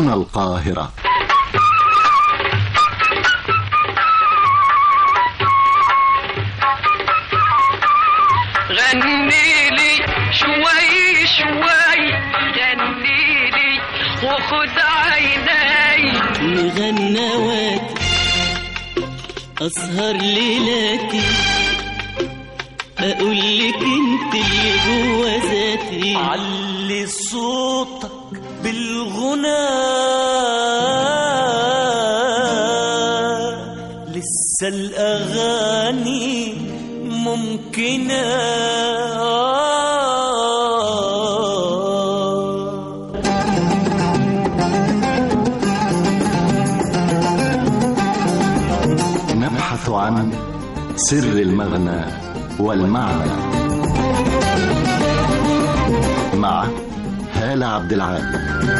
هنا القاهرة. غنيلي شوي شوي غنيلي وخد عيني مغنواتي أسهر ليلاتي أقول لك أنت اللي جوا ذاتي علي صوتك بالغنى لسه الأغاني ممكنة نبحث عن سر المغنى والمعنى مع هالة عبد العال.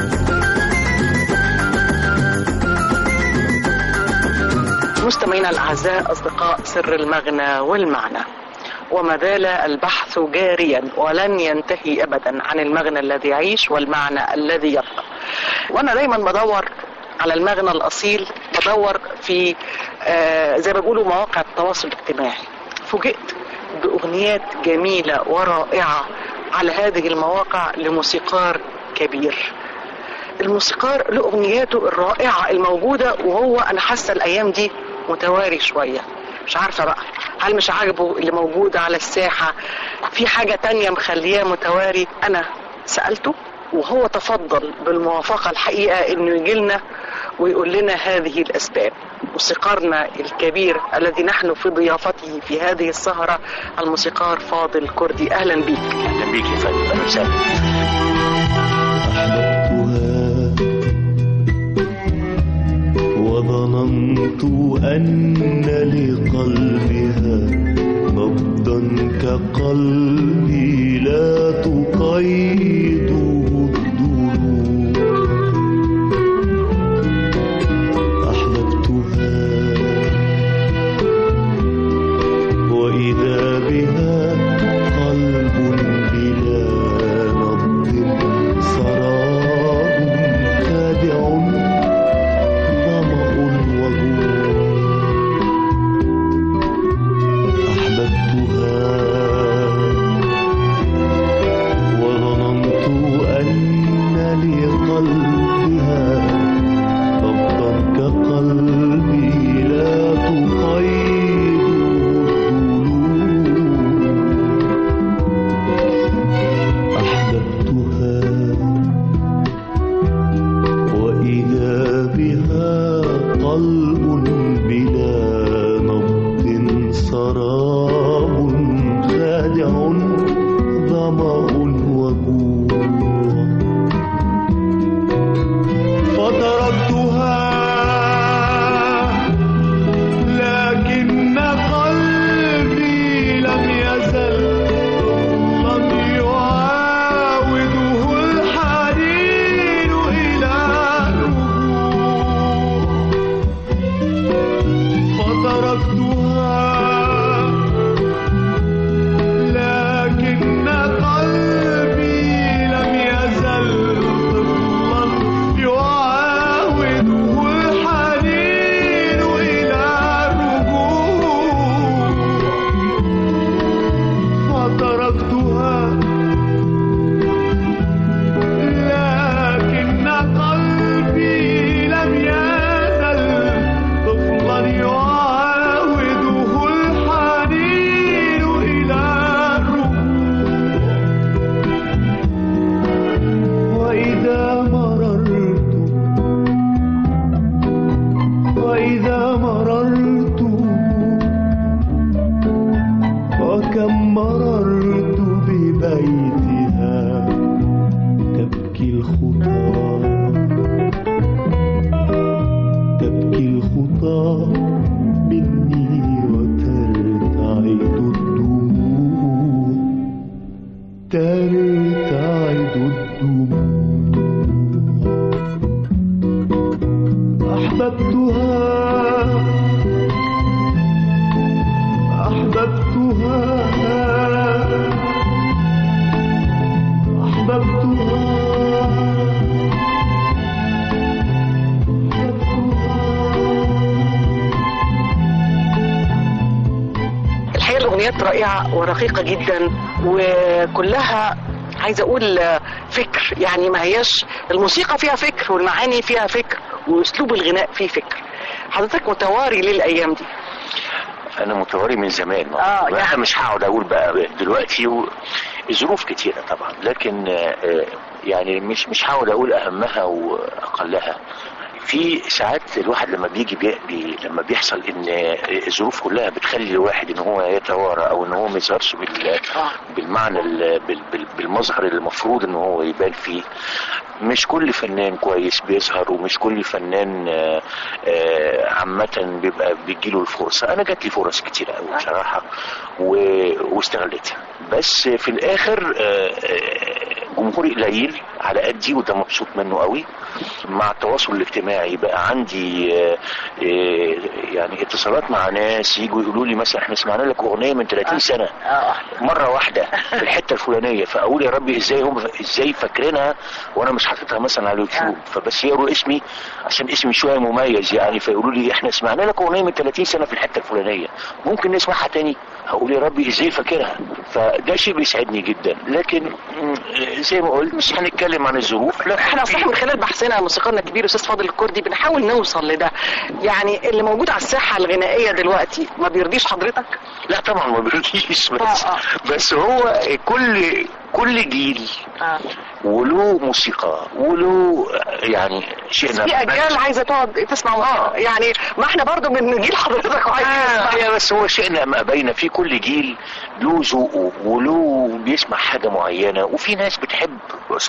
مستمعينا الأعزاء، أصدقاء سر المغنى والمعنى، وما زال البحث جاريا ولن ينتهي أبدا عن المغنى الذي يعيش والمعنى الذي يبقى. وأنا دايما بدور على المغنى الأصيل، بدور في زي ما بيقولوا مواقع التواصل الاجتماعي. فوجئت بأغنيات جميلة ورائعة على هذه المواقع لموسيقار كبير. الموسيقار له أغنياته الرائعة الموجودة، وهو أنا حاسة الأيام دي متواري شوية، مش عارفة بقى هل مش عاجبه اللي موجود على الساحة، في حاجة تانية مخلياه متواري. أنا سألته وهو تفضل بالموافقة الحقيقة إنه يجيلنا ويقول لنا هذه الأسباب. موسيقارنا الكبير الذي نحن في ضيافته في هذه السهرة الموسيقار فاضل كردي. أهلا بيك. أهلا بيك يا فندم. أهلا وسهلا. وظننت أن لقلبها نبضا كقلبي لا تقيده الدروب. أحببتها وإذا بها قلب بلا نبض سراب خادع أغنيات رائعة ورقيقة جدا، وكلها عايزة أقول فكر، يعني ما هياش الموسيقى فيها فكر والمعاني فيها فكر وأسلوب الغناء فيه فكر. حضرتك متواري ليه الأيام دي؟ انا متواري من زمان. يعني انا مش هقعد اقول بقى دلوقتي الظروف كتيره طبعا، لكن يعني مش هقعد اقول اهمها واقلها. في ساعات الواحد لما لما بيحصل ان الظروف كلها بتخلي الواحد ان هو يتوارى او ان هو ما يظهرش بالمعنى بالمظهر اللي المفروض ان هو يبان فيه. مش كل فنان كويس بيظهر، ومش كل فنان عامة بيجيله الفرصة. انا جات لي فرص كتير قوي بصراحة واستغلتها، بس في الاخر جمهوري قليل على قدي، وده مبسوط منه قوي. مع التواصل الاجتماعي بقى عندي يعني اتصالات مع ناس يجوا يقولوا لي مثلا احنا سمعنا لك اغنيه من 30 سنه مره واحده في الحته الفلانيه، فاقول يا ربي ازاي فاكرينها وانا مش حاططها مثلا على اليوتيوب، فبس يقروا اسمي عشان اسمي شويه مميز يعني، فيقولوا لي احنا سمعنا لك اغنيه من 30 سنه في الحته الفلانيه، ممكن نسمعها تاني؟ هقول يا ربي ازاي فاكرها. فده شيء بيسعدني جدا. لكن زي ما قلت مش هنتكلم عن الظروف. لا احنا اصلا من خلال بحثنا موسيقارنا الكبير استاذ فاضل الكردي بنحاول نوصل لده. يعني اللي موجود على الساحه الغنائيه دلوقتي ما بيرضيش حضرتك؟ لا طبعا ما بيرضيش، بس هو كل جيل وله موسيقى وله يعني شيء. في اجيال عايزه تقعد تسمع يعني ما احنا برضو من جيل حضرتك عايز بس هو شئنا ما بين في كل جيل له ذوقه وله بيسمع حاجه معينه. وفي ناس بتحب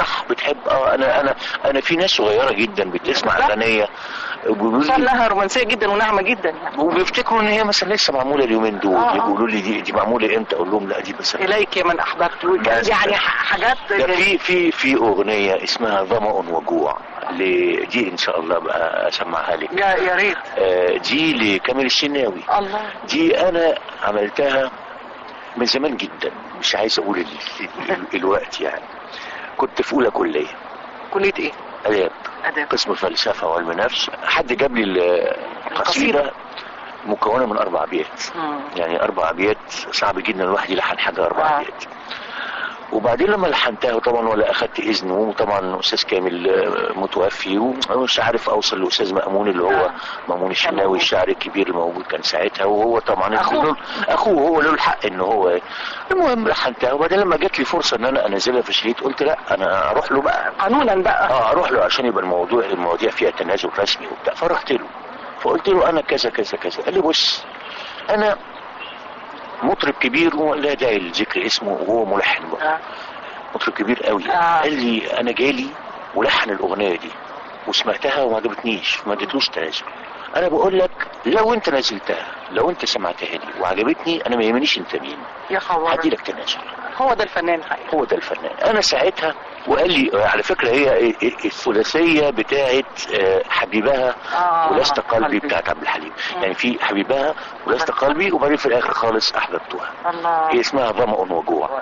انا في ناس صغيره جدا بتسمع اغنيه صار لها رومانسيه جدا وناعمه جدا يعني، وبيفتكروا ان هي مثلا لسه معموله اليومين دول. يقولوا لي دي معموله امتى؟ اقول لهم لا دي مثلا اليك يا من احببت يعني حاجات. في اغنيه اسمها ظمأ وجوع دي ان شاء الله بقى اسمعها لك. يا ريت. دي لكامل الشناوي. الله. دي انا عملتها من زمان جدا، مش عايز اقول الوقت يعني. كنت في اولى كليه ايه؟ اداب قسم فلسفه وعلم نفس. حد جاب لي القصيده مكونه من 4 أبيات. يعني 4 أبيات صعب جدا الواحد يلحن حاجه 4 أبيات. وبعدين لما لحنتها طبعا ولا اخدت اذنه، وطبعا استاذ كامل متوفي ومش عارف اوصل لاستاذ مأمون اللي هو مأمون الشناوي الشاعر الكبير الموجود كان ساعتها، وهو طبعا اخوه هو له الحق ان هو. المهم لحنتها، وبعدين لما جات لي فرصه ان انا انزلها في شريط قلت لا انا اروح له بقى قانونا بقى. اروح له عشان يبقى المواضيع فيها تنازل رسمي وبتاع. فرحت له فقلت له انا كذا كذا كذا. قال لي بص انا مطرب كبير ولا داعي لذكر اسمه وهو ملحن بقى. مطرب كبير قوي. قال لي انا جالي ولحن الاغنيه دي وسمعتها وما عجبتنيش، ما اديتلوش تنازل. انا بقول لك لو انت نزلتها، لو انت سمعتها لي وعجبتني، انا ما يهمنيش انت مين، يا خبر هدي لك تنازل. هو ده الفنان حقيقي. هو ده الفنان. انا ساعتها وقال لي على فكره هي الثلاثيه بتاعت حبيبها ولست قلبي بتاعت عبد الحليم. يعني في حبيبها ولست قلبي، وبعدين في الاخر خالص احببتها. الله. هي اسمها ظمأ وجوع.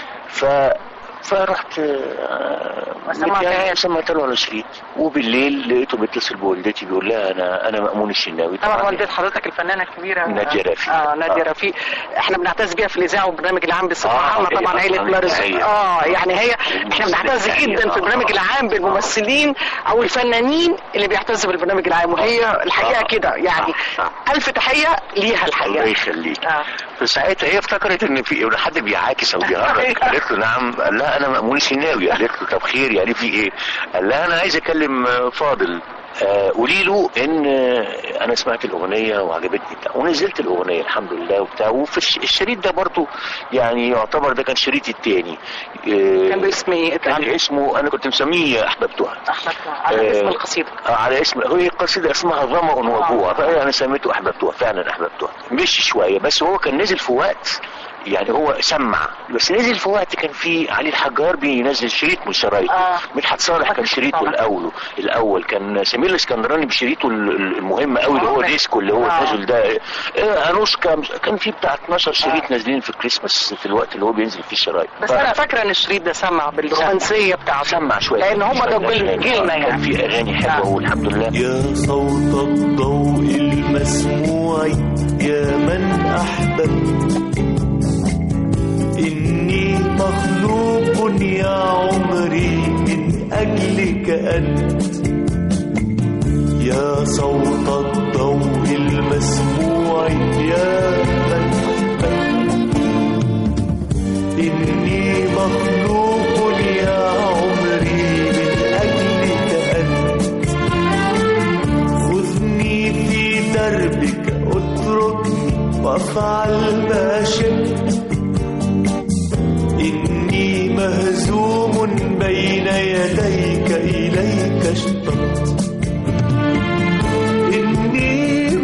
فرحت سمعت له على شريط، وبالليل لقيته بيتصل بوالدتي بيقول لها انا مأمون الشناوي. طبعا والدة حضرتك الفنانه الكبيره نادية رفيق. نادية رفيق احنا بنعتز بيها في الاذاعه والبرنامج العام بصفه عامه. طبعا عيله مارس يعني هي احنا بنعتز جدا في البرنامج العام بالممثلين او الفنانين اللي بيعتزوا بالبرنامج العام، وهي الحقيقه كده يعني. الف تحيه ليها الحقيقه. الله يخليك. فساعتها هي افتكرت ان في حد بيعاكس او بيهرج. قالت له نعم. قال لها انا مأمون الشناوي. قالت له طب خير يعني في ايه؟ قال لها انا عايز اكلم فاضل، قولي له ان انا سمعت الاغنيه وعجبتني بتاع، ونزلت الاغنيه الحمد لله وبتاع. وفي الشريط ده برضو يعني يعتبر ده كان شريطي الثاني. كان باسم ايه؟ كان اسمه انا كنت مسميه احببتها. على اسم القصيده. على اسم هي القصيده اسمها ظمأ وجوع، فانا سميته احببتها. فعلا احببتها. مشي شويه بس هو كان نزل في وقت يعني هو سمع، بس نزل في وقت كان في علي الحجار بينزل شريط من شرايطه. مدحت صالح كان شريطه الاول كان سمير الاسكندراني بشريطه المهم قوي اللي هو ديسكو اللي هو نازل ده. انوشكا كان في بتاع 12 شريط نازلين في الكريسماس في الوقت اللي هو بينزل فيه الشرايط. بس انا فاكره ان الشريط ده سمع بالرومانسيه بتاعته. سمع شويه لان هم ده جيلنا يعني. كان في اغاني حلوه والحمد لله. يا صوت الضوء المسموع يا من احببت إني مخلوق يا عمري من أجلك أنت، يا صوت الضوء المسموع يا من أحببت. إني مخلوق يا عمري من أجلك أنت، خذني في دربك اتركني وافعل ما شئت. إني مهزوم بين يديك إليك اشتقت، إني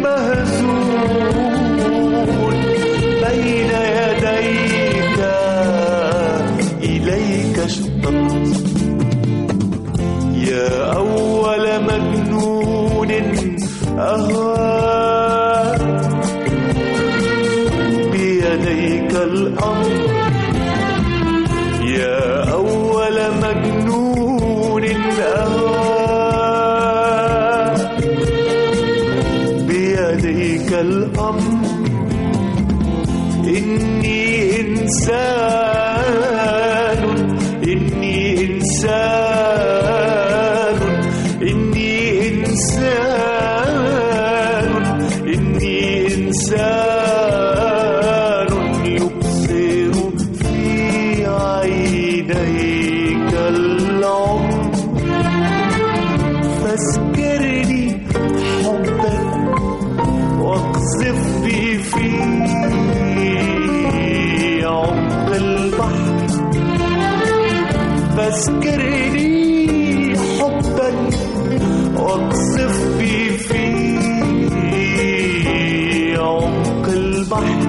مهزوم بين يديك إليك اشتقت. يا أول مجنون أهوى بيديك الأمر، يا أول مجنون أهوى بيديك الأمر. إني إنسان، إني إنسان، إني إنسان، إني إنسان يبصر في عينيك العمر. فاذكرني حبا واقذف بي في عمق البحر، فاذكرني حبا واقذف بي في عمق البحر،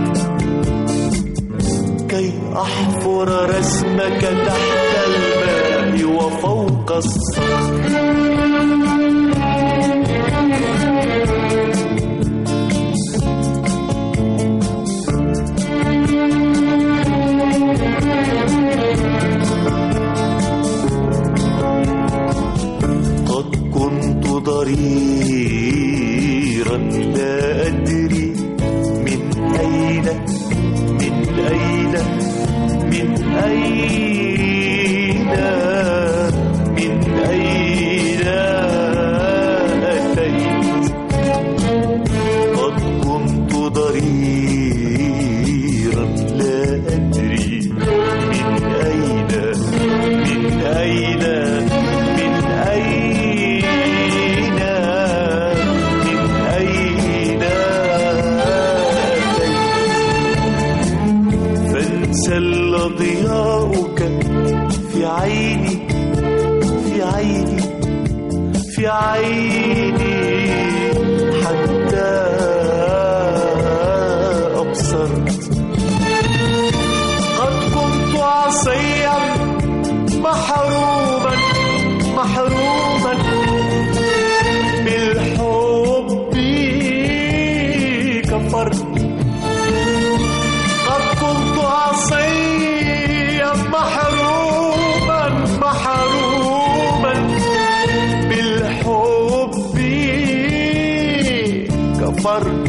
كي أحفر رسمك تحت الماء وفوق الصخر. قد كنت ضريرا لا أدري من أين، من أين، من أين، من أين أتيت. قد كنت ضريرا لا أدري من أين، من أين، من أين، من أين أتيت. فانسل ضياؤك في عيني، في عيني، في عيني، حتى أبصرت. قد كنت عصيا محروما، محروما بالحب كفرت. قد كنت عصيا محروما، محروما بالحب كفرت.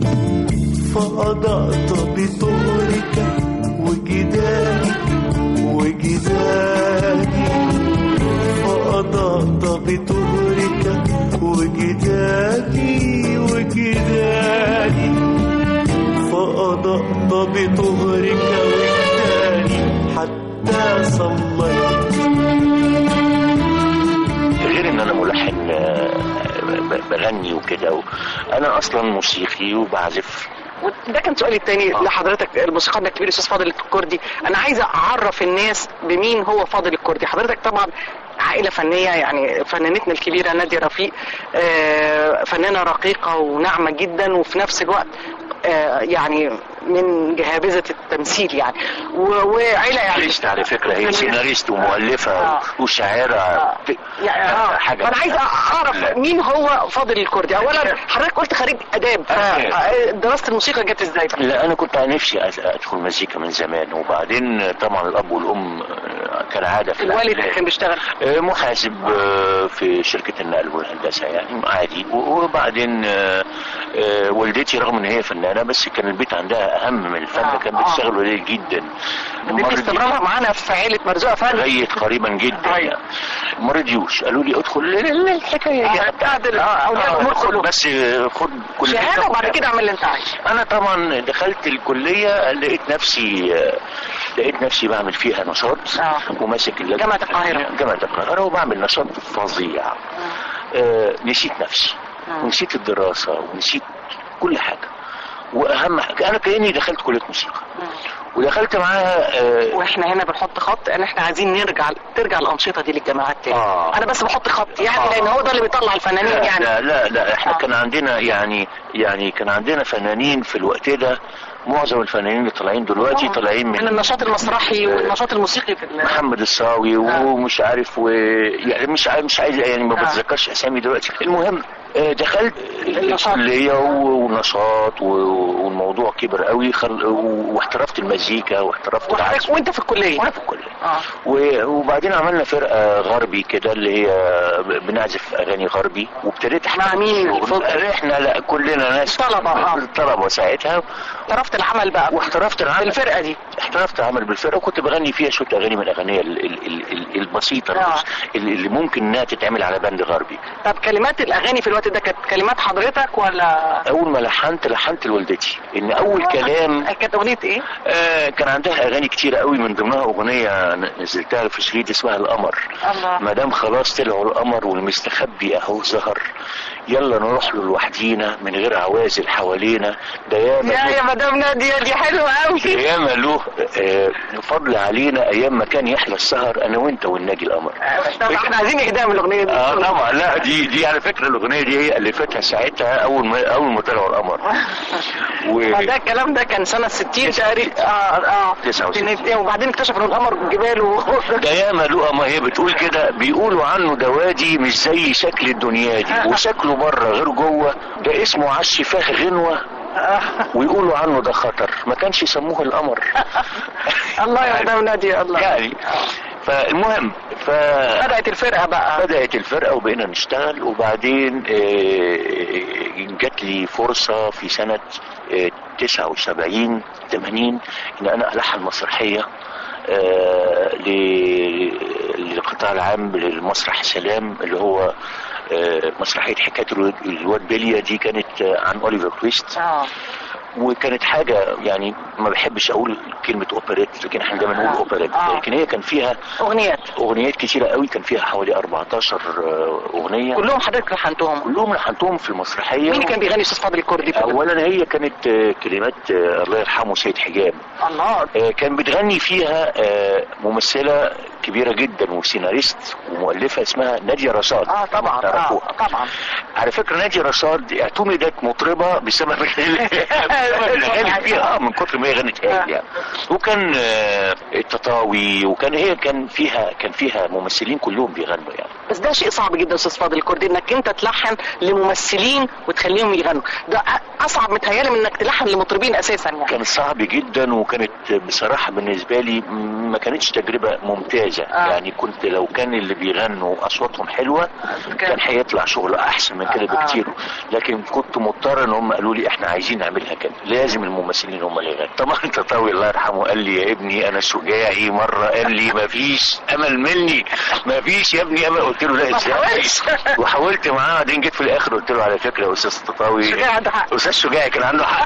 فأضأت بطهرك وجداني، وجداني، فأضأت بطهرك وجداني، وجداني، فأضأت بطهرك وجداني حتى صليت. غير ان انا ملحن بغني وكده، انا اصلا موسيقي وبعزف. ده كان سؤالي الثاني لحضرتك، الموسيقار الكبير الاستاذ فاضل الكردي. انا عايزه اعرف الناس بمين هو فاضل الكردي. حضرتك طبعا عائله فنيه، يعني فنانتنا الكبيره نادية رفيق فنانه رقيقه وناعمه جدا، وفي نفس الوقت يعني من جهابذه التمثيل يعني، وعيله يعني على فكره هي سيناريست ومؤلفه وشاعره يعني حاجه. انا عايز اعرف مين هو فاضل الكردي. اولا حضرتك قلت خريج اداب، فدراسه الموسيقى جت ازاي؟ لا انا كنت نفسي ادخل مزيكا من زمان، وبعدين طبعا الاب والام كالعاده في الوالد كان بيشتغل محاسب في شركه النقل والهندسه يعني عادي. وبعدين والدتي رغم ان هي فنانه بس كان البيت عندها اهم من الفن، كانت بتشتغل قليل جدا. دي استمرارها معانا في عيله مرزوقه فن لغايه قريبا جدا يعني. ما رضيوش، قالوا لي ادخل الحكايه دي بتاعت اولياء الامور كله، بس خد كل شهاده وبعد كده اعمل اللي انت عايزه. انا طبعا دخلت الكليه لقيت نفسي بعمل فيها نشاط وماسك جامعه القاهره وبعمل نشاط فظيع. نسيت نفسي ونسيت الدراسه ونسيت كل حاجه، واهم حاجه انا كاني دخلت كليه موسيقى ودخلت معاها. واحنا هنا بنحط خط ان احنا عايزين ترجع الانشطه دي للجامعات تاني. انا بس بحط خط يعني لان هو ده اللي بيطلع الفنانين يعني. لا احنا كان عندنا يعني كان عندنا فنانين في الوقت ده. معظم الفنانين اللي طالعين دلوقتي طالعين من النشاط المسرحي والنشاط الموسيقي في محمد الصاوي ومش عارف يعني مش عايز يعني ما بتذكرش اسامي دلوقتي. المهم دخلت الكليه ونشاط والموضوع كبر قوي واحترفت المزيكا واحترفت العزف. وانت في الكليه؟ وانا في الكليه. وبعدين عملنا فرقه غربي كده اللي هي بنعزف اغاني غربي، وابتديت مع مين؟ احنا لا كلنا ناس طلبه ساعتها. احترفت العمل بقى واحترفت العمل بالفرقه دي. احترفت العمل بالفرقه وكنت بغني فيها شويه اغاني من الاغاني البسيطه اللي ممكن انها تتعمل على باند غربي. طب كلمات الاغاني في الوقت ده كانت كلمات حضرتك ولا؟ اول ما لحنت لوالدتي ان اول كلام. كانت اغنيه ايه؟ كان عندها اغاني كتيره قوي، من ضمنها اغنيه نزلتها في شريط اسمها القمر. ما دام خلاص طلعوا القمر والمستخبي اهو ظهر، يلا نروح له لوحدينا من غير عوازل حوالينا. ده يا مدام ناديه دي حلوه قوي. ياما له فضل علينا ايام ما كان يحلى السهر انا وانت والناجي القمر. طب احنا عايزين اهداء من الاغنيه دي. طبعا. لا دي على فكره الاغنيه دي هي الفتها ساعتها اول ما طلعوا القمر. ده الكلام ده كان سنه 60 تقريبا. 69. وبعدين اكتشفوا ان القمر جبال ده ياما له. ما هي بتقول كده، بيقولوا عنه ده وادي مش زي شكل الدنيا دي، وشكله بره غير جوه، ده اسمه عش فاه غنوه ويقولوا عنه ده خطر، ما كانش يسموه القمر. الله يا مدام ناديه الله. يعني فالمهم بدأت الفرقة وبقينا نشتغل. وبعدين جات لي فرصة في سنة 79 80 ان انا الحن مسرحية للقطاع العام للمسرح سلام، اللي هو مسرحية حكاية الواد بيليا. دي كانت عن أوليفر تويست. وكانت حاجة يعني ما بحبش أقول كلمة أوبريت، لكن احنا دايما نقول أوبريت. لكن هي كان فيها أغنيات كتيرة قوي، كان فيها حوالي 14 أغنية. كلهم حضرتك لحنتهم؟ كلهم لحنتهم في المسرحية. مين كان بيغني أستاذ فاضل الكردي؟ أولا هي كانت كلمات الله يرحمه سيد حجاب. كان بتغني فيها ممثلة كبيرة جدا وسيناريست ومؤلفة اسمها نادية رشاد. طبعا. طبعا. على فكرة نادية رشاد اعتمدت مطربة بسبب الأغاني فيها من كتر ما هي غنت يعني. وكان التطاوي كان فيها ممثلين كلهم بيغنوا يعني. بس ده شيء صعب جدا استاذ فاضل الكردي انك انت تلحن لممثلين وتخليهم يغنوا، ده اصعب متهيألي من انك تلحن لمطربين اساسا يعني. كان صعب جدا، وكانت بصراحة بالنسبة لي ما كانتش تجربة ممتازة. يعني كنت لو كان اللي بيغنوا اصواتهم حلوة كان هيطلع شغل احسن من كده بكتير. لكن كنت مضطر ان هم قالوا لي احنا عايزين نعملها كده، لازم الممثلين هم اللي يغنوا. طبعا تطاوي الله يرحمه قال لي يا ابني انا شجاعي، مرة قال لي ما فيش امل مني، ما فيش يا ابني امل. قلت له لا ازاي، وحاولت معاه. بعدين جيت في الاخر قلت له على فكرة يا استاذ تطاوي استاذ شجاعي كان عنده حق.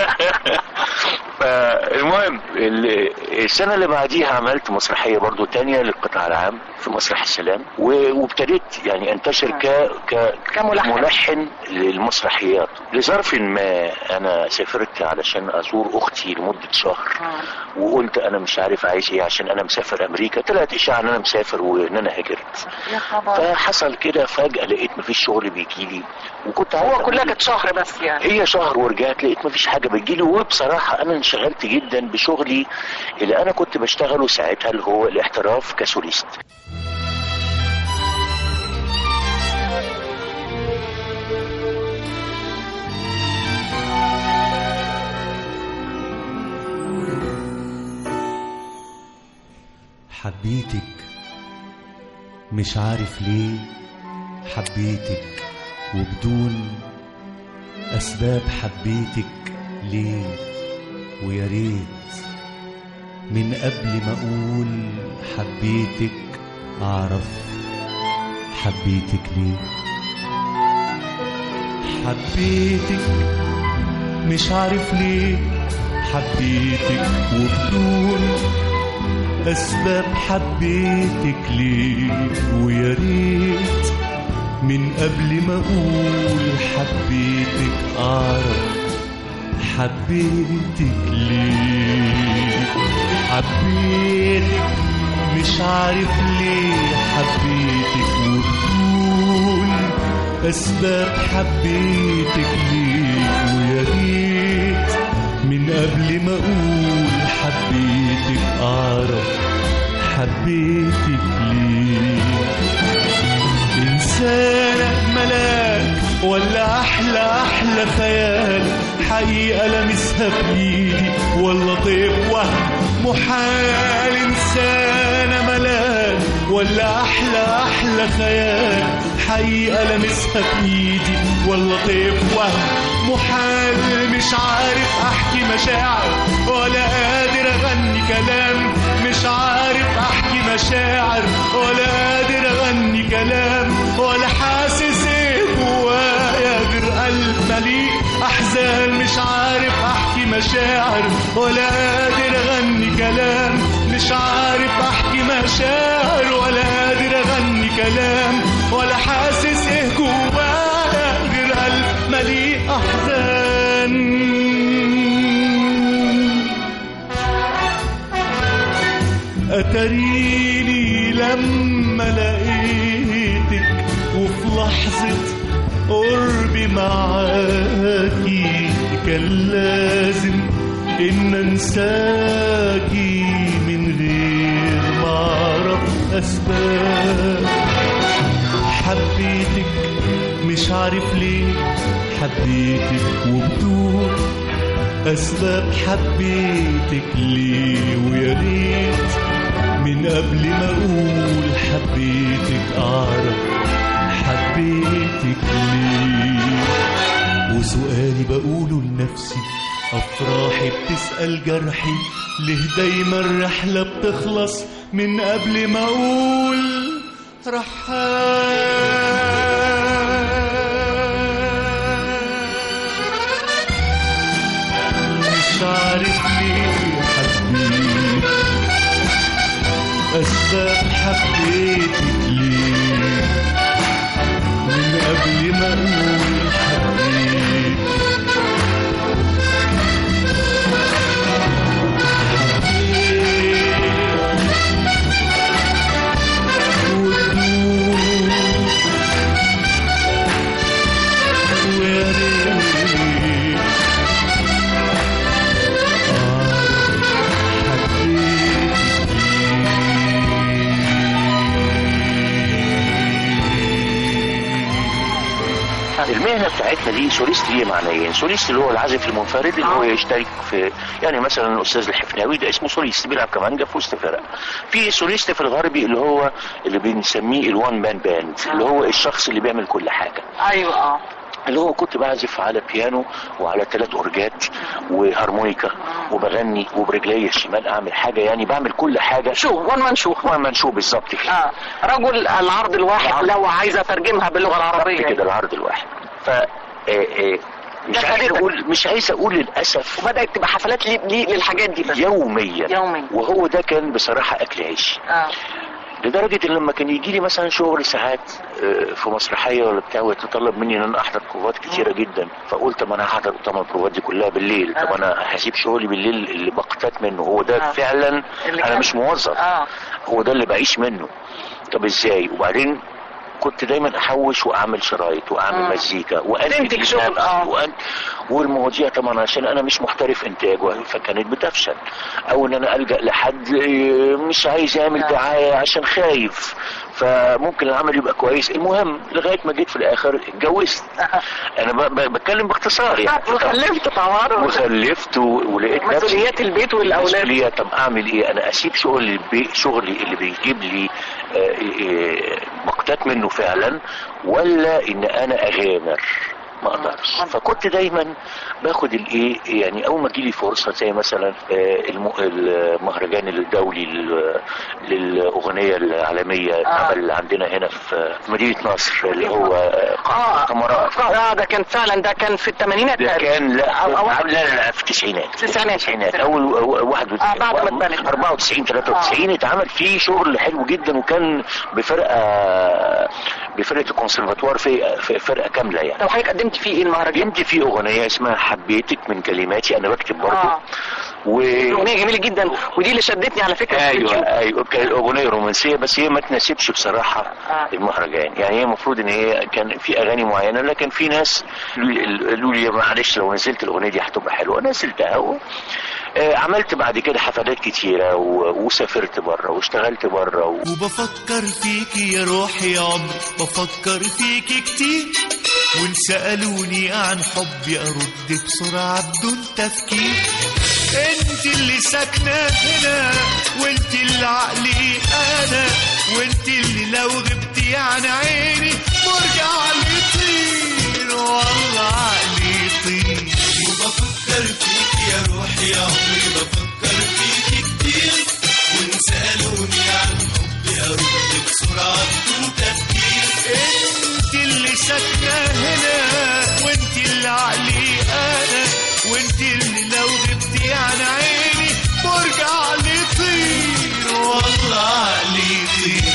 فالمهم السنة اللي بعديها عملت مسرحية برضو تانية للقطاع العام في مسرح السلام، وابتديت يعني انتشر كملحن للمسرحيات. لظرف ما انا سافرت علشان ازور اختي لمدة شهر، وقلت انا مش عارف عايز ايه عشان انا مسافر امريكا. طلعت اشاعة ان انا مسافر وان انا هاجرت. فحصل كده فجأة لقيت مفيش شغل بيجيلي، وكنت هو كلها كانت شهر بس يعني. هي شهر ورجعت لقيت مفيش حاجة بتجيلي. وبصراحة انا انشغلت جدا بشغلي اللي انا كنت بشتغله ساعتها اللي هو الاحتراف كسوليست. حبيتك مش عارف ليه حبيتك وبدون أسباب حبيتك ليه، ويا ريت من قبل ما أقول حبيتك أعرف حبيتك ليه. حبيتك مش عارف ليه حبيتك وبدون أسباب حبيتك ليه، ويا ريت من قبل ما أقول حبيتك أعرف حبيتك ليه. حبيتك مش عارف ليه حبيتك وبدون أسباب حبيتك ليه، ويا ريت من قبل ما أقول حبيتك أعرف حبيتك ليه. إنسانة ملاك ولا أحلى خيال، حقيقة لمسها بإيدي ولا طيب وهم محال. إنسانة ملاك ولا أحلى خيال، حقيقة لمسها بإيدي ولا طيب وهم محال. مش عارف أحكي مشاعر ولا قادر أغني كلام، مش عارف أحكي مشاعر ولا قادر أغني كلام، ولا حاسس إيه جوايا غير قلب مليء أحزان. مش عارف أحكي مشاعر ولا قادر أغني كلام، مش عارف أحكي مشاعر ولا قادر أغني كلام، ولا حاسس إيه جوايا غير قلب مليء أحزان. أتريني لما لقيتك وفي لحظة قربي معاكي كان لازم إن أنساكي من غير ما أعرف أسباب. حبيتك مش عارف ليه حبيتك وبدون أسباب حبيتك ليه، ويا ريت من قبل ما أقول حبيتك أعرف حبيتك ليه. وسؤالي بقوله لنفسي أفراحي بتسأل جرحي ليه دايما الرحلة بتخلص من قبل ما أقول رحال. مش عارف ليه حبيت أسباب حبيتك ليه من قبل ما أقول حبيت. المهنة بتاعتنا دي سوليست ليه معنيين. سوليست اللي هو العازف المنفرد اللي هو يشترك في، يعني مثلا الأستاذ الحفناوي ده اسمه سوليست بيلعب كمانجا في وسط فرق. في سوليست في الغربي اللي هو اللي بنسميه الوان مان باند، اللي هو الشخص اللي بيعمل كل حاجة. ايوه اللي هو كنت بعزف على بيانو وعلى 3 أورجات وهارمونيكا وبغني وبرجلي الشمال اعمل حاجة، يعني بعمل كل حاجة. وان مان شو بالظبط كده. رجل العرض الواحد لو عايزة ترجمها باللغة العربية كده العرض الواحد. ف مش عايز اقول للاسف. وبدات تبقى حفلات للحاجات دي بس يوميا. وهو ده كان بصراحه اكل عيش. لدرجه ان لما كان يجي لي مثلا شغل ساعات في مسرحيه ولا بتاع ويتطلب مني ان انا احضر بروفات كتيره جدا، فقلت طب انا هحضر طبعا البروفات دي كلها بالليل. طب انا هسيب شغلي بالليل اللي بقتات منه. هو ده فعلا انا مش موظف. هو ده اللي بعيش منه. طب ازاي؟ وبعدين كنت دايما احوش واعمل شرايط واعمل مزيكا تنتج شغل. والمواضيع طبعا عشان انا مش محترف انتاج، فكانت بتفشل، او ان انا الجا لحد مش عايز يعمل دعايه عشان خايف، فممكن العمل يبقى كويس. المهم لغايه ما جيت في الاخر اتجوزت. انا بتكلم باختصار يعني. وخلفت طبعا. وخلفت ولقيت نفسي مسؤوليات البيت والاولاد. مسؤوليات. طب اعمل ايه؟ انا اسيب شغلي اللي بيجيب لي وقتات منه فعلا، ولا ان انا اغامر؟ ما اقدرش. فكنت دايما باخد الايه يعني، اول ما تجيلي فرصه زي مثلا المهرجان الدولي للاغنيه العالميه اتعمل عندنا هنا في مدينه نصر، اللي هو قمرات. ده كان فعلا، ده كان في الثمانينات. ده كان لا في التسعينات اول 94 93 اتعمل فيه شغل حلو جدا، وكان بفرقه الكونسرفاتوار في فرقه كامله يعني. طب حضرتك قدمت فيه ايه المهرجان؟ قدمت فيه اغنيه اسمها حبيتك من كلماتي، انا بكتب برضه. اغنيه جميله جدا، ودي اللي شدتني على فكره. ايوه كانت اغنيه رومانسيه، بس هي ما تناسبش بصراحه المهرجان يعني. هي المفروض ان هي كان في اغاني معينه، لكن في ناس قالوا لي معلش لو نزلت الاغنيه دي هتبقى حلوه، نزلتها. عملت بعد كده حفلات كتيره وسافرت بره واشتغلت بره وبفكر فيكي يا روحي يا عمري، بفكر فيكي كتير، وان سألوني عن حبي ارد بسرعة بدون تفكير. انت اللي ساكنة هنا، وانت اللي عقلي انا، وانت اللي لو غبتي عن عيني برجع يطير، والله عقلي يطير. وبفكر فيكي يا روحي يا عمري، بفكر فيكي كتير، وان سألوني عن حبي ارد بسرعة بدون تفكير. انت اللي ساكنة هنا، وانت اللي عقلي انا، وانت اللي لو غبتي عن عيني برجع لي طير، والله عقلي يطير.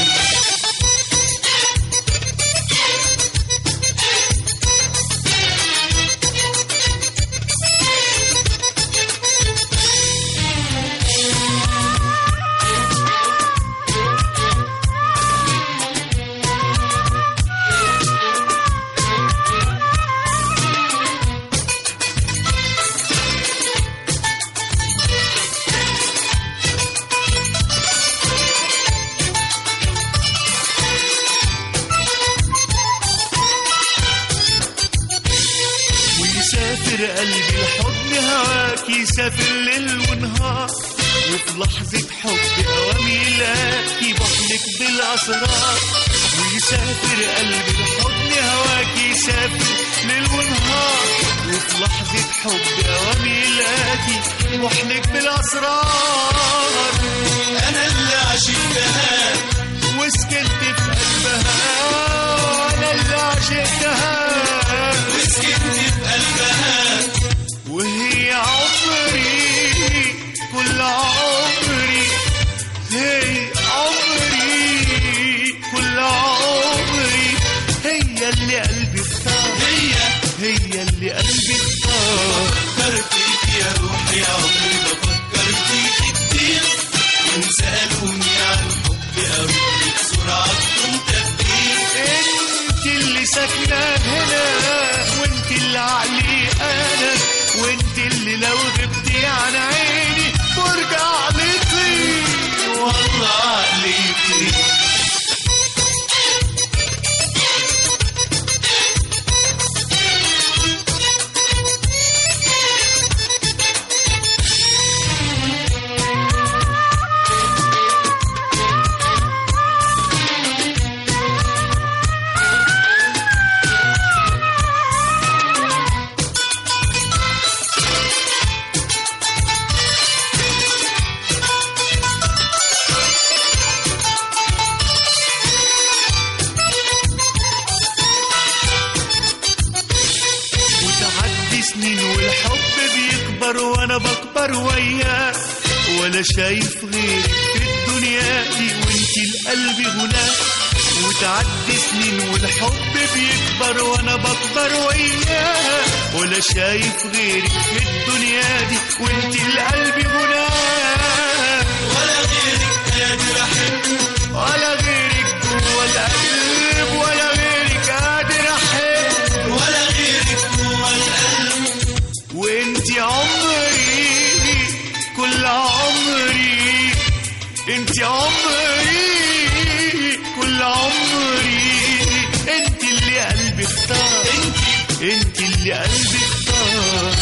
قلبي الحضن هواك يسافر ليل ونهار، وفي لحظة حب أوامي يلاقي بحلك بالأسرار. ويسافر قلبي الحضن هواك يسافر ليل ونهار، وفي لحظة حب أوامي يلاقي بحلك بالأسرار. أنا اللي عشقتها وسكنت في قلبها، أنا اللي عشقتها وسكنت في قلبها، وهي عمري كل عمري، هي عمري كل عمري، هي اللي قلبي اختار، هي اللي قلبي اختار. بفكر فيكي يا روحي يا عمري، بفكر فيكي كتير، وإن سألوني عن حبي أرد بسرعة بدون تفكير. انت اللي ساكنة هنا، وانت اللي عقلي انا، وانت اللي لو غبتي عن عيني برجع لي طير، والله عقلي يطير. وانا بكبر وياك، ولا شايف غيرك في الدنيا دي، وانتي القلب هناك. وتعدي سنين والحب بيكبر وانا بكبر وياك، ولا شايف غيرك في الدنيا دي، وانتي القلب هناك. ولا غيرك قادر احب، ولا غيرك جوا القلب قلب ولا غيرك قادر احب ولا غيرك جوا القلب، وانتي عمري كل عمري، انتي عمري كل عمري، انتي اللي قلبي اختار، انتي اللي قلبي اختار.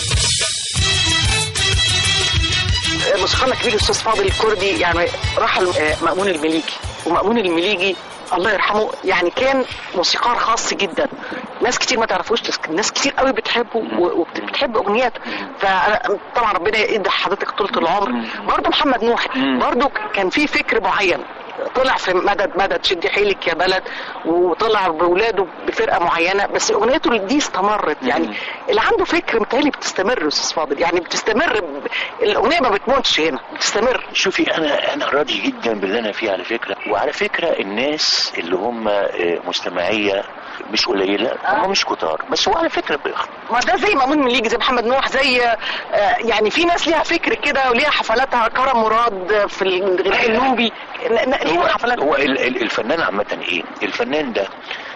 موسيقارنا الكبير الاستاذ فاضل الكردي يعني رحل مأمون المليجي، ومأمون المليجي الله يرحمه يعني كان موسيقار خاص جدا، ناس كتير ما تعرفوش، ناس كتير قوي بتحبه وبتحب اغنياته. فطبعا ربنا يدي حضرتك طولة العمر. برضه محمد نوح برضه كان في فكر معين، طلع في مدد شدي حيلك يا بلد، وطلع بولاده بفرقه معينه، بس اغنيته دي استمرت. يعني اللي عنده فكر متهيألي بتستمر يا استاذ فاضل، يعني بتستمر الاغنيه ما بتموتش هنا، بتستمر. شوفي انا راضي جدا باللي انا فيه على فكره، وعلى فكره الناس اللي هم مستمعيه مش قليله، هم مش كتار، بس هو على فكره ما ده زي مأمون المليجي، زي محمد نوح، زي يعني في ناس ليها فكر كده وليها حفلاتها. كرم مراد في الغناء النوبي ليها حفلات. هو الفنان عامه ايه؟ الفنان ده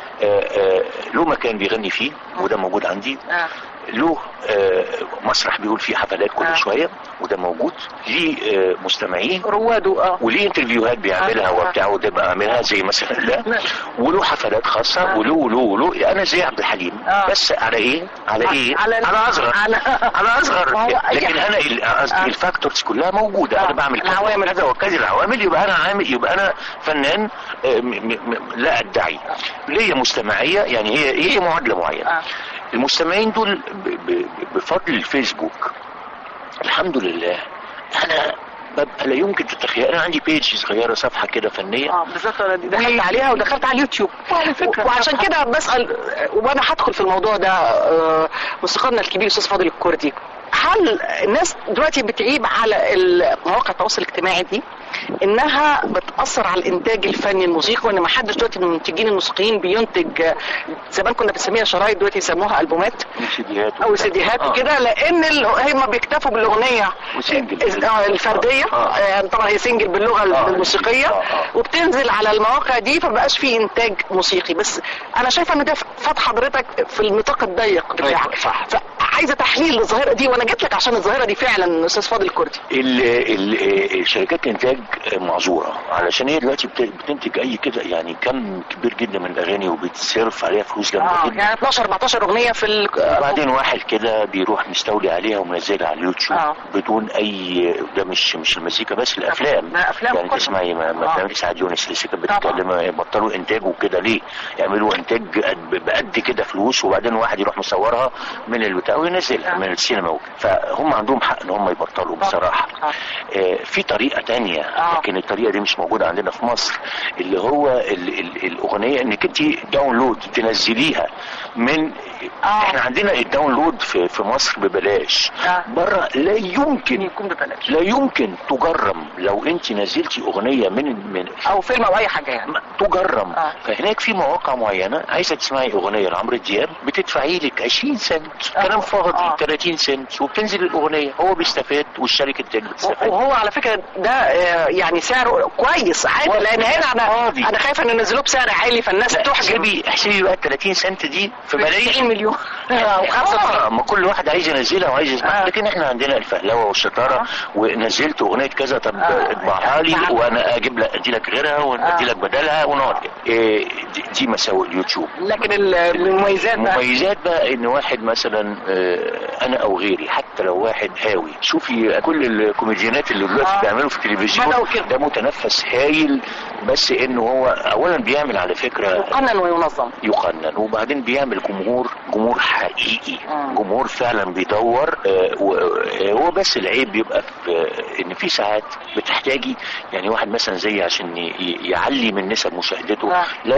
له مكان بيغني فيه وده موجود عندي، له مسرح بيقول فيه حفلات كل شويه وده موجود، ليه مستمعين رواده، وليه انترفيوهات بيعملها وبتاع وده بيعملها زي مثلا ده، وله حفلات خاصه وله انا زي عبد الحليم. بس على ايه؟ على اصغر على اصغر، لكن انا قصدي الفاكتورز كلها موجوده. انا بعمل كذا وكذا العوامل، يبقى انا فنان لا ادعي ليا مستمعيه، يعني هي معادله معينه. المستمعين دول بفضل الفيسبوك الحمد لله انا ببقى لا يمكن تتخيل. انا عندي بيج صغيره، صفحه كده فنيه بالظبط، انا دخلت عليها ودخلت على اليوتيوب وعشان كده بسال، وانا هدخل في الموضوع ده. موسيقارنا الكبير استاذ فاضل الكردي، هل الناس دلوقتي بتعيب على مواقع التواصل الاجتماعي دي انها بتاثر على الانتاج الفني الموسيقي، وان ما حدش دلوقتي من المنتجين الموسيقيين بينتج؟ زمان كنا بنسميها شرايط، دلوقتي يسموها البومات او سيديهات وكده، لان هم بيكتفوا بالاغنيه الفرديه. طبعا هي سنجل باللغه الموسيقيه وبتنزل على المواقع دي، فمبقاش في انتاج موسيقي. بس انا شايفه ان ده فات حضرتك في النطاق الضيق بتاعك، فعايزه تحليل للظاهره دي، وانا جيت لك عشان الظاهره دي فعلا استاذ فاضل الكردي. الشركات الانتاج معذوره، علشان هي دلوقتي بتنتج اي كده يعني كم كبير جدا من الاغاني وبتصرف عليها فلوس جامده جدا، يعني 12-14 اغنيه في بعدين واحد كده بيروح مستولي عليها ومنزلها على اليوتيوب بدون اي، ده مش المزيكا بس، الافلام يعني تسمعي ما تعملي سعاد يونس اللي كانت بتتكلم بطلوا انتاج وكده ليه؟ يعملوا انتاج بقد كده فلوس، وبعدين واحد يروح مصورها من البتاع وينزلها من السينما، فهم عندهم حق ان هم يبطلوا بصراحه. في طريقه تانية لكن الطريقه دي مش موجوده عندنا في مصر، اللي هو الاغنيه انك انت داونلود تنزليها من احنا عندنا الداونلود في مصر ببلاش، بره لا يمكن يكون ببلاش، لا يمكن تجرم. لو انت نزلتي اغنيه من او فيلم او اي حاجه يعني تجرم. فهناك في مواقع معينه عايزه تسمعي اغنيه لعمرو دياب بتدفعي لك 20 سنت كلام فاضي، 30 سنت وبتنزل الاغنيه، هو بيستفاد والشركه التانيه بتستفاد. وهو على فكره ده يعني سعره كويس عادي، لان هنا انا خايف ان ينزلوه بسعر عالي فالناس تحجب. احسبي بقى 30 سنت دي في ملايين مليون او ما كل واحد عايز ينزلها وعايز يسمعها. لكن احنا عندنا الفهلوه والشطاره، ونزلت اغنيه كذا طب اطبعها لي وانا اجيب لك ادي لك غيرها وادي لك بدلها ونقعد. دي مساوئ اليوتيوب. لكن المميزات بقى ان واحد مثلا انا او غيري، حتى لو واحد هاوي، شوفي كل الكوميديانات اللي دلوقتي بيعملوا في التلفزيون ده متنفس هايل، بس انه هو اولا بيعمل على فكره يقنن وينظم، وبعدين بيعمل جمهور حقيقي، جمهور فعلا بيدور. هو بس العيب بيبقى في ان في ساعات بتحتاجي يعني واحد مثلا زي عشان يعلي من نسب مشاهدته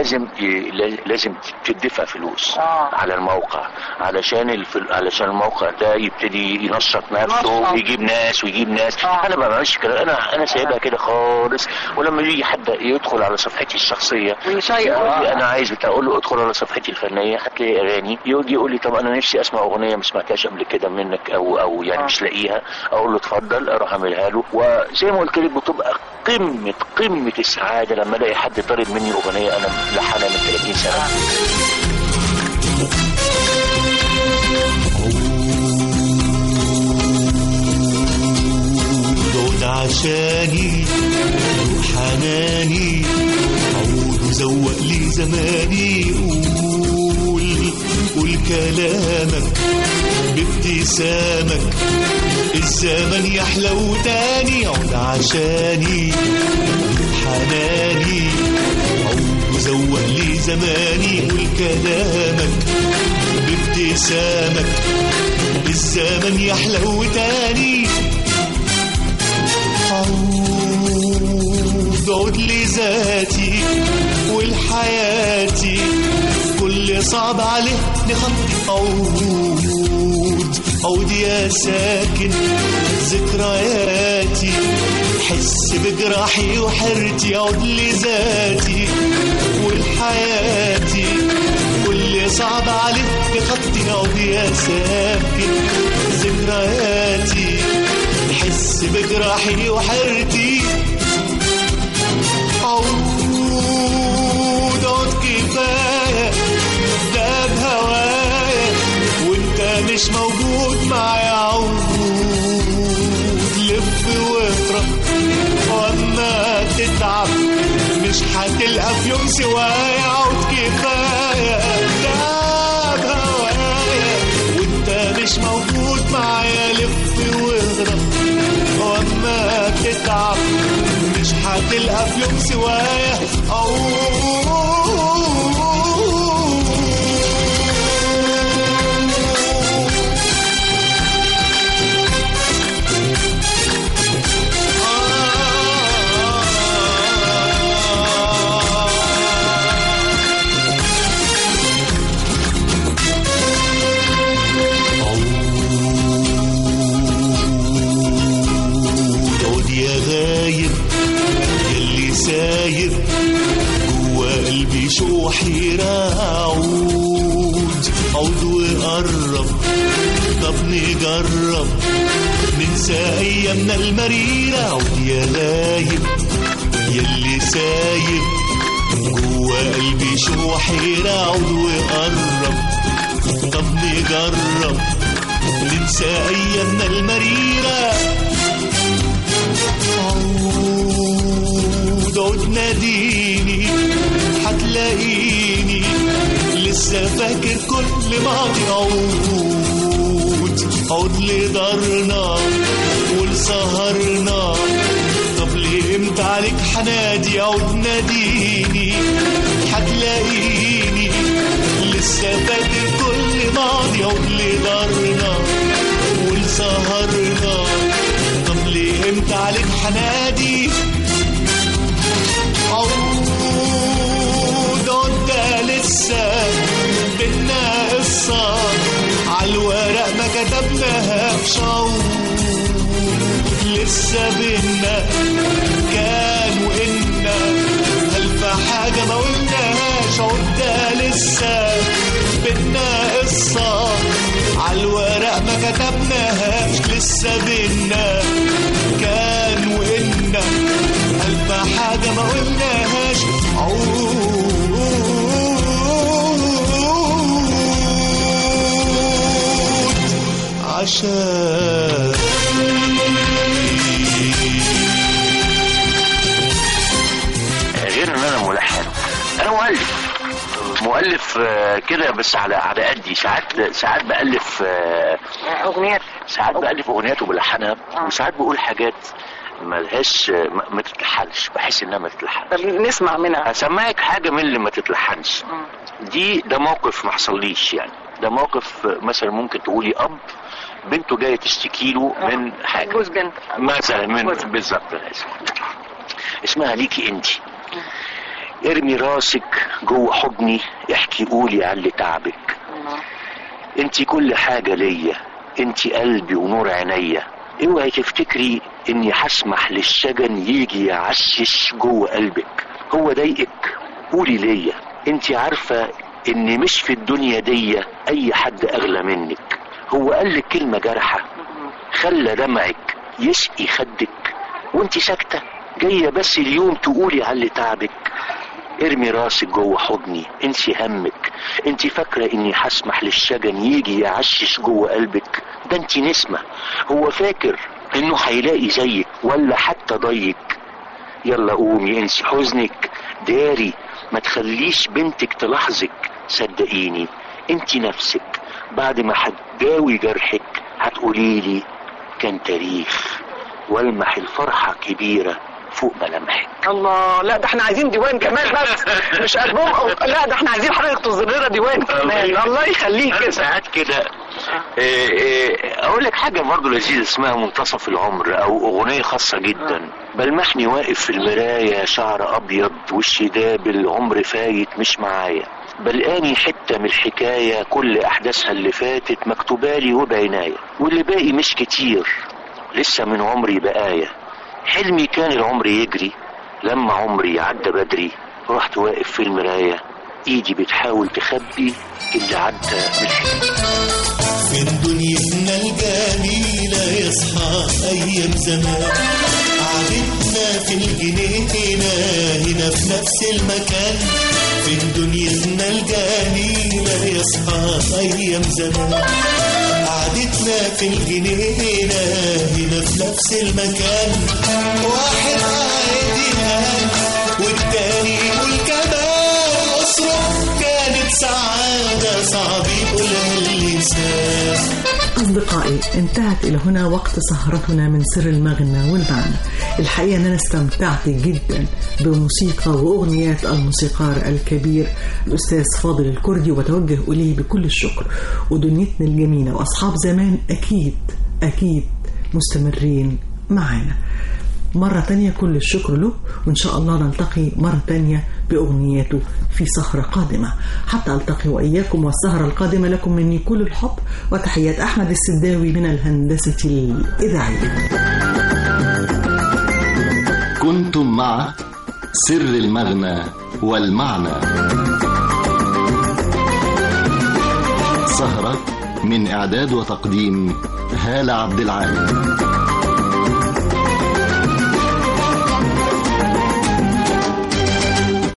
لازم تدفع فلوس على الموقع علشان الموقع ده يبتدي ينشط نفسه ويجيب ناس. انا ما بعملش كده، انا سايبها كده خالص. ولما يجي حد يدخل على صفحتي الشخصيه انا عايز اقول له ادخل على صفحتي الفنيه هتلاقي اغاني، يجي يقول لي طب انا نفسي اسمع اغنيه ما سمعتهاش قبل كده منك او يعني مش لاقيها، اقول له اتفضل اروح اعملها له. وزي ما قلت لك بتبقى قمه السعاده لما الاقي حد طالب مني اغنيه انا لحنها من 30 سنه. عود عشاني وحناني، عود وزوق لي زماني، قول كلامك بابتسامك الزمن يحلو تاني. عود عشاني وحناني، عود وزوق لي زماني، قول كلامك بابتسامك الزمن يحلو تاني. عود لي ذاتي والحياتي كل صعب عليه نخطي. عود يا ساكن ذكرياتي، حس بجراحي وحرتي. عود لي ذاتي والحياتي كل صعب عليه نخطي. عود يا ساكن ذكرياتي، حس بجراحي وحرتي. عود كفاية ده بهوايا وانت مش موجود معايا. عود لف وافرح واما تتعب مش هتلقى في يوم سوايا. عود كفاية ده بهوايا وانت مش موجود معايا. لف واغرق واما تتعب مش هتلقى في يوم سوايا. ساير جوا قلبي شو حيرة. عود وقرب طب نجرب ننسى ايامنا المريرة. عود يا غايب يلي ساير جوا قلبي شو حيرة. عود وقرب طب نجرب ننسى ايامنا المريرة. عود ناديني هتلاقيني لسه فاكر كل ماضي. عود لدارنا ولسهرنا طب ليه امتى عليك حنادي. عود ناديني هتلاقيني لسه فاكر كل ماضي. عود لدارنا ولسهرنا طب ليه امتى عليك حنادي. عود ده لسه بينا قصة عالورق ما كتبناهاش. عود لسه بينا كان وإنا ألف حاجة ما قلناهاش. عود ده لسه بينا قصة عالورق ما كتبناهاش. لسه بينا كان وإنا ألف حاجة ما قلناهاش. عود عشان غير ان انا ملحن، انا مؤلف كده بس على قدي. ساعات بألف اغنيات، ساعات بألف اغنيات وبلحنها، وساعات بقول حاجات ملهاش ما تتلحنش، بحس انها ما تتلحنش. طب نسمع منها. هسمعك حاجه من اللي ما تتلحنش. ده موقف ما حصليش يعني. ده موقف مثلا ممكن تقولي اب بنته جايه تشتكي له من حاجه، جوز بنت مثلا من بالظبط. اسمها ليكي انت. ارمي راسك جوه حضني، احكي قولي على اللي تعبك. انت كل حاجه ليا، انت قلبي ونور عينيا. اوعي تفتكري اني هسمح للشجن يجي يعشش جوه قلبك. هو ضايقك قولي ليا، انت عارفه ان مش في الدنيا دي اي حد اغلى منك. هو قال لك كلمة جارحة خلى دمعك يسقي خدك وانت ساكتة، جاية بس اليوم تقولي على اللي تعبك. ارمي راسك جوه حضني، انسي همك. انت فاكرة اني هسمح للشجن يجي يعشش جوه قلبك؟ ده انت نسمة. هو فاكر انه هيلاقي زيك ولا حتى ضيك؟ يلا قومي انسي حزنك، داري ما تخليش بنتك تلاحظك. صدقيني انت نفسك بعد ما هتداوي جرحك هتقوليلي كان تاريخ، والمح الفرحة كبيرة فوق ملامحك. الله، لا ده احنا عايزين ديوان جمال بس مش ألبوم لا ده احنا عايزين حضرتك تصدر لنا ديوان كمان. الله يخليك كده. ساعات كده اقول لك حاجة برضه لذيذة اسمها منتصف العمر، او اغنية خاصة جدا. بلمحني واقف في المراية، شعر ابيض وشي دابل، عمر فايت مش معايا. بلقاني حتة من الحكاية كل احداثها اللي فاتت مكتوبالي وبعناية، واللي باقي مش كتير لسه من عمري بقايا. حلمي كان العمر يجري، لما عمري عدى بدري رحت واقف في المراية، ايدي بتحاول تخبي اللي عدى من حلمي. في دنيتنا الجميلة يصحى أيام زمان، قعدتنا في الجنينة هنا في نفس المكان. في دنيتنا الجميلة يصحى أيام زمان، قعدتنا في الجنينة هنا في نفس المكان. واحد قاعد ينام والتاني يقول كمان، أسرة كانت سعادة صعب يقولها اللسان. أصدقائي، انتهت إلى هنا وقت سهرتنا من سر المغنى والمعنى. الحقيقة أن أنا استمتعت جدا بموسيقى وأغنيات الموسيقار الكبير الأستاذ فاضل الكردي، وتوجه إليه بكل الشكر. ودنيتنا الجميلة وأصحاب زمان أكيد مستمرين معنا. مرة تانية كل الشكر له، وإن شاء الله نلتقي مرة تانية بأغنياته في سهرة قادمة. حتى ألتقي وإياكم والسهرة القادمة، لكم مني كل الحب وتحيات أحمد السداوي من الهندسة الإذاعية. كنتم مع سر المغنى والمعنى، سهرة من إعداد وتقديم هالة عبد العال.